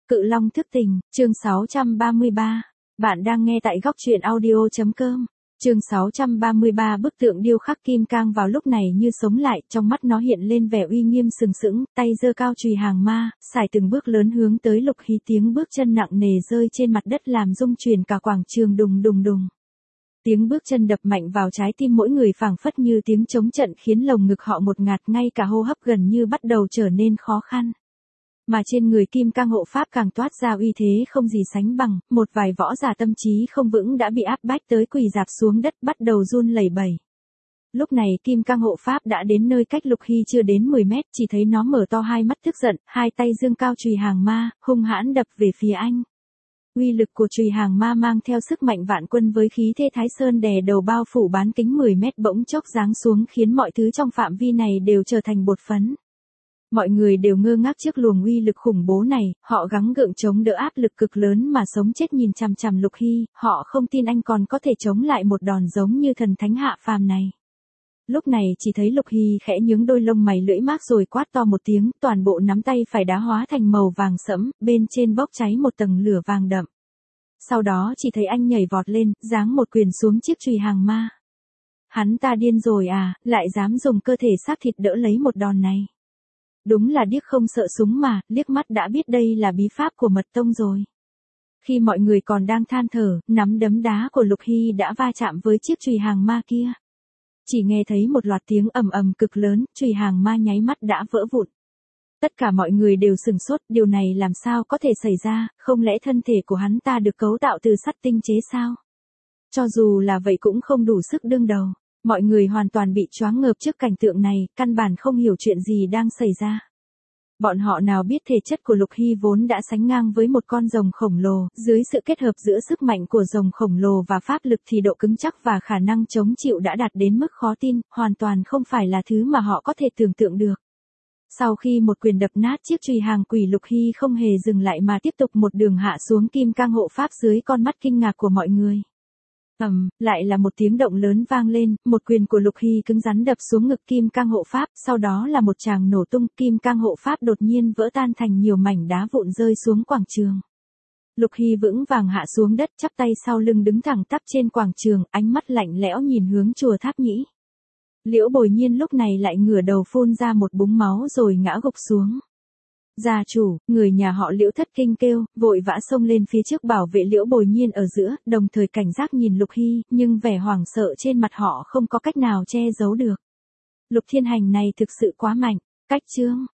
Cự Long thức tình, chương 633. Bạn đang nghe tại góc truyện audio.com. Chương 633 bức tượng điêu khắc kim cang vào lúc này như sống lại, trong mắt nó hiện lên vẻ uy nghiêm sừng sững, tay giơ cao chùy hàng ma, sải từng bước lớn hướng tới Lục Hy, tiếng bước chân nặng nề rơi trên mặt đất làm rung chuyển cả quảng trường đùng đùng đùng. Tiếng bước chân đập mạnh vào trái tim mỗi người phảng phất như tiếng trống trận khiến lồng ngực họ một ngạt, ngay cả hô hấp gần như bắt đầu trở nên khó khăn. Mà trên người kim cang hộ pháp càng toát ra uy thế không gì sánh bằng, một vài võ giả tâm trí không vững đã bị áp bách tới quỳ rạp xuống đất bắt đầu run lẩy bẩy. Lúc này kim cang hộ pháp đã đến nơi cách Lục Hy chưa đến 10 mét, chỉ thấy nó mở to hai mắt tức giận, hai tay giương cao chùy hàng ma, hung hãn đập về phía anh. Uy lực của chùy hàng ma mang theo sức mạnh vạn quân với khí thế Thái Sơn đè đầu bao phủ bán kính 10 mét bỗng chốc giáng xuống khiến mọi thứ trong phạm vi này đều trở thành bột phấn. Mọi người đều ngơ ngác trước luồng uy lực khủng bố này, họ gắng gượng chống đỡ áp lực cực lớn mà sống chết nhìn chằm chằm Lục Hy, họ không tin anh còn có thể chống lại một đòn giống như thần thánh hạ phàm này. Lúc này chỉ thấy Lục Hy khẽ nhướng đôi lông mày lưỡi mác rồi quát to một tiếng, toàn bộ nắm tay phải đá hóa thành màu vàng sẫm, bên trên bốc cháy một tầng lửa vàng đậm. Sau đó chỉ thấy anh nhảy vọt lên, giáng một quyền xuống chiếc chùy hàng ma. Hắn ta điên rồi à, lại dám dùng cơ thể xác thịt đỡ lấy một đòn này. Đúng là điếc không sợ súng mà, liếc mắt đã biết đây là bí pháp của mật tông rồi. Khi mọi người còn đang than thở, nắm đấm đá của Lục Hy đã va chạm với chiếc chùy hàng ma kia. Chỉ nghe thấy một loạt tiếng ầm ầm cực lớn, chùy hàng ma nháy mắt đã vỡ vụn. Tất cả mọi người đều sửng sốt, điều này làm sao có thể xảy ra, không lẽ thân thể của hắn ta được cấu tạo từ sắt tinh chế sao? Cho dù là vậy cũng không đủ sức đương đầu. Mọi người hoàn toàn bị choáng ngợp trước cảnh tượng này, căn bản không hiểu chuyện gì đang xảy ra. Bọn họ nào biết thể chất của Lục Hy vốn đã sánh ngang với một con rồng khổng lồ, dưới sự kết hợp giữa sức mạnh của rồng khổng lồ và pháp lực thì độ cứng chắc và khả năng chống chịu đã đạt đến mức khó tin, hoàn toàn không phải là thứ mà họ có thể tưởng tượng được. Sau khi một quyền đập nát chiếc chùy hàng quỷ, Lục Hy không hề dừng lại mà tiếp tục một đường hạ xuống kim cang hộ pháp dưới con mắt kinh ngạc của mọi người. Lại là một tiếng động lớn vang lên, một quyền của Lục Hy cứng rắn đập xuống ngực kim cang hộ pháp, sau đó là một tràng nổ tung, kim cang hộ pháp đột nhiên vỡ tan thành nhiều mảnh đá vụn rơi xuống quảng trường. Lục Hy vững vàng hạ xuống đất, chắp tay sau lưng đứng thẳng tắp trên quảng trường, ánh mắt lạnh lẽo nhìn hướng chùa Tháp Nhĩ. Liễu Bồi Nhiên lúc này lại ngửa đầu phun ra một búng máu rồi ngã gục xuống. Gia chủ, người nhà họ Liễu thất kinh kêu, vội vã xông lên phía trước bảo vệ Liễu Bồi Nhiên ở giữa, đồng thời cảnh giác nhìn Lục Hy, nhưng vẻ hoảng sợ trên mặt họ không có cách nào che giấu được. Lục Thiên Hành này thực sự quá mạnh, cách chương.